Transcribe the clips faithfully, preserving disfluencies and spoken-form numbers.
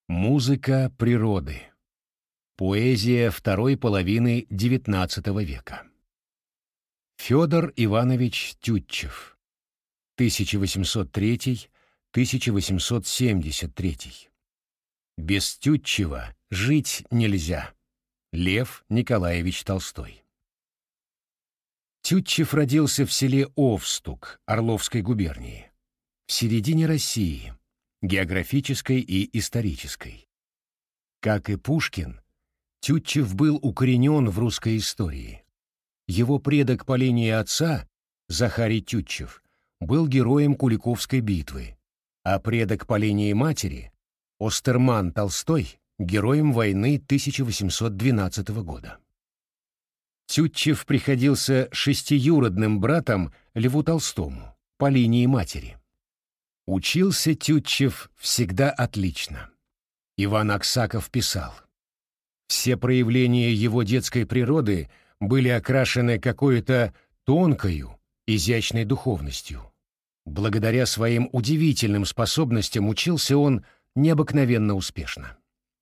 Музыка природы. Поэзия второй половины девятнадцатого века. Федор Иванович Тютчев. тысяча восемьсот третий — тысяча восемьсот семьдесят третий. Без Тютчева жить нельзя. Лев Николаевич Толстой. Тютчев родился в селе Овстук Орловской губернии, в середине России, географической и исторической. Как и Пушкин, Тютчев был укоренен в русской истории. Его предок по линии отца, Захарий Тютчев, был героем Куликовской битвы, а предок по линии матери, Остерман Толстой, героем войны тысяча восемьсот двенадцатого года. Тютчев приходился шестиюродным братом Льву Толстому по линии матери. Учился Тютчев всегда отлично. Иван Аксаков писал: «Все проявления его детской природы были окрашены какой-то тонкою, изящной духовностью. Благодаря своим удивительным способностям учился он необыкновенно успешно.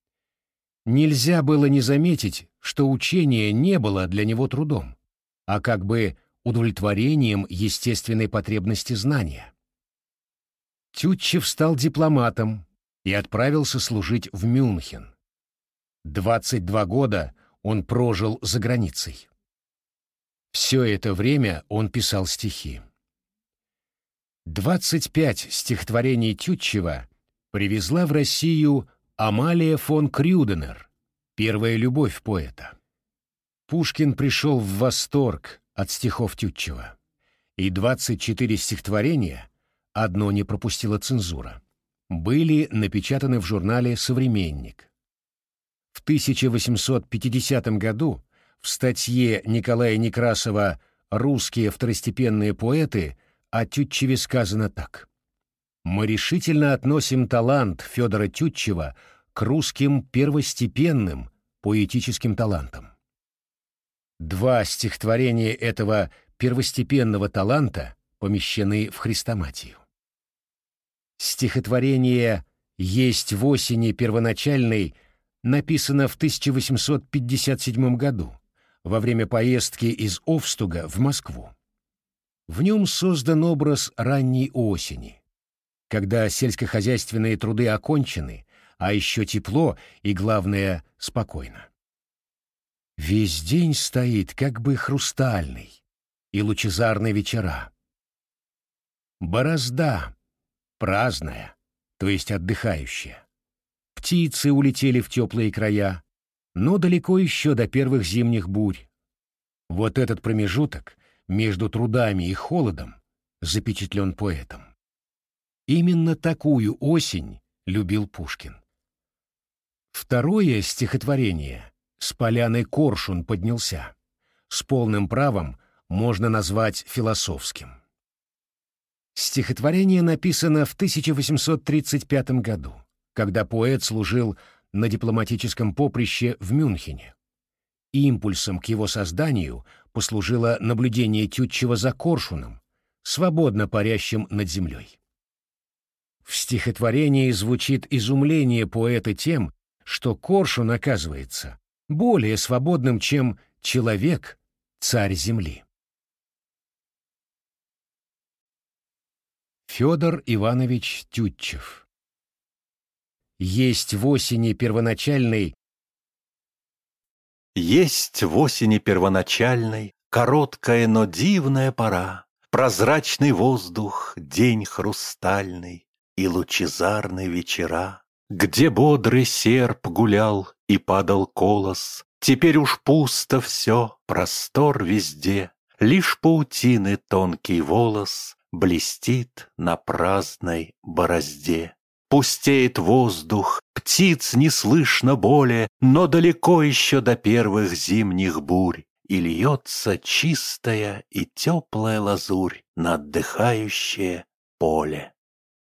Нельзя было не заметить, что учение не было для него трудом, а как бы удовлетворением естественной потребности знания. Тютчев стал дипломатом и отправился служить в Мюнхен. двадцать два года он прожил за границей. Все это время он писал стихи. двадцать пять стихотворений Тютчева привезла в Россию Амалия фон Крюденер, первая любовь поэта. Пушкин пришел в восторг от стихов Тютчева, и двадцать четыре стихотворения, одно не пропустила цензура, были напечатаны в журнале «Современник». В тысяча восемьсот пятидесятом году в статье Николая Некрасова «Русские второстепенные поэты» о Тютчеве сказано так: «Мы решительно относим талант Федора Тютчева к русским первостепенным поэтическим талантам». Два стихотворения этого первостепенного таланта помещены в хрестоматию. Стихотворение «Есть в осени первоначальной» написано в тысяча восемьсот пятьдесят седьмом году во время поездки из Овстуга в Москву. В нем создан образ ранней осени, когда сельскохозяйственные труды окончены, а еще тепло и, главное, спокойно. Весь день стоит как бы хрустальный и лучезарный вечера. Борозда праздная, то есть отдыхающая. Птицы улетели в теплые края, но далеко еще до первых зимних бурь. Вот этот промежуток между трудами и холодом запечатлен поэтом. Именно такую осень любил Пушкин. Второе стихотворение «С поляны коршун поднялся» с полным правом можно назвать философским. Стихотворение написано в тысяча восемьсот тридцать пятом году, когда поэт служил на дипломатическом поприще в Мюнхене. Импульсом к его созданию послужило наблюдение Тютчева за коршуном, свободно парящим над землей. В стихотворении звучит изумление поэта тем, что коршун оказывается более свободным, чем человек, царь земли. Федор Иванович Тютчев. Есть в осени первоначальной Есть в осени первоначальной короткая, но дивная пора, прозрачный воздух, день хрустальный и лучезарные вечера, где бодрый серп гулял и падал колос. Теперь уж пусто все, простор везде, лишь паутины тонкий волос блестит на праздной борозде. Пустеет воздух, птиц не слышно более, но далеко еще до первых зимних бурь, и льется чистая и теплая лазурь на отдыхающее поле.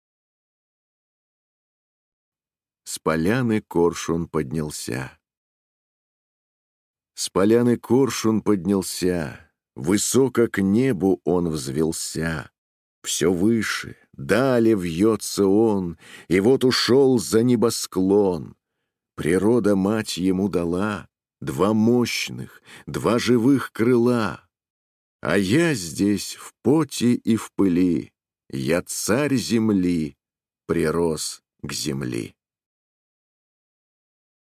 С поляны коршун поднялся. С поляны коршун поднялся, высоко к небу он взвелся, все выше, Далее вьется он, и вот ушел за небосклон. Природа мать ему дала два мощных, два живых крыла. А я здесь в поте и в пыли, я царь земли, прирос к земли.